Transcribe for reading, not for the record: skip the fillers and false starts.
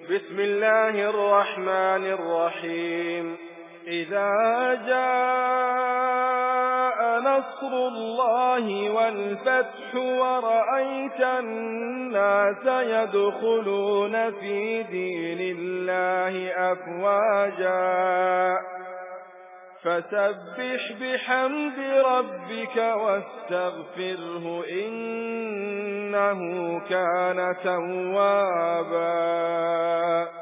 بسم الله الرحمن الرحيم. إذا جاء نصر الله والفتح ورأيت الناس يدخلون في دين الله أفواجا فسبح بحمد ربك واستغفره إنه كان توابا